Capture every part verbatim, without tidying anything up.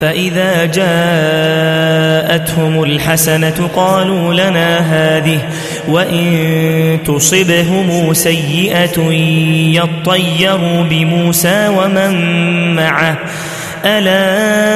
فإذا جاءتهم الحسنة قالوا لنا هذه وإن تصبهم سيئة يطيروا بموسى ومن معه ألا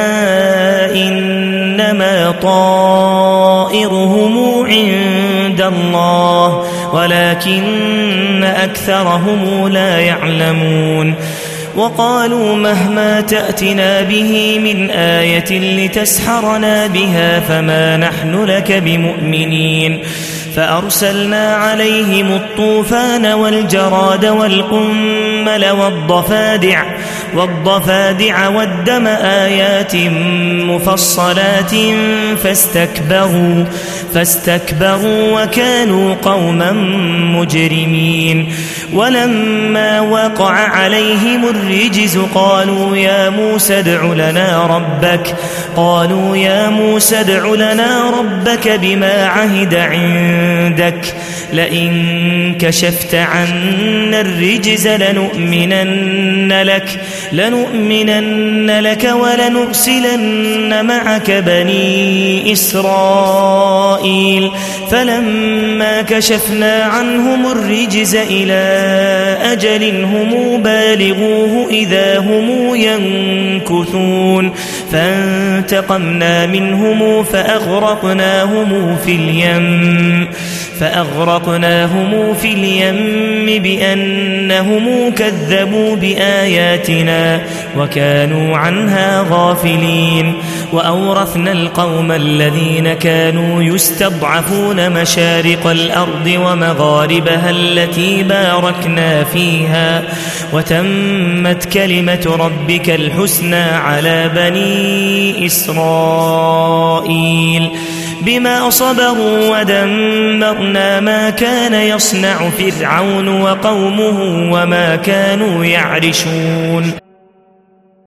إنما طائرهم عند الله ولكن أكثرهم لا يعلمون وقالوا مهما تأتنا به من آية لتسحرنا بها فما نحن لك بمؤمنين فأرسلنا عليهم الطوفان والجراد والقمل والضفادع والضفادع والدم آيات مفصلات فاستكبروا فاستكبروا وكانوا قوما مجرمين ولما وقع عليهم الرجز قالوا يا موسى ادع لنا ربك قالوا يا موسى ادع لنا ربك بما عهد عندك لئن كشفت عنا الرجز لنؤمنن لك لنؤمنن لك ولنرسلن معك بني إسرائيل فلما كشفنا عنهم الرجز إلى أجل هم بالغوه إذا هم ينكثون فانتقمنا منهم فأغرقناهم في اليم فأغرقناهم في اليم بأنهم كذبوا بآياتنا وكانوا عنها غافلين وأورثنا القوم الذين كانوا يستضعفون مشارق الأرض ومغاربها التي باركنا فيها وتمت كلمة ربك الحسنى على بني إسرائيل بما صبروا ودمرنا ما كان يصنع فرعون وقومه وما كانوا يعرشون.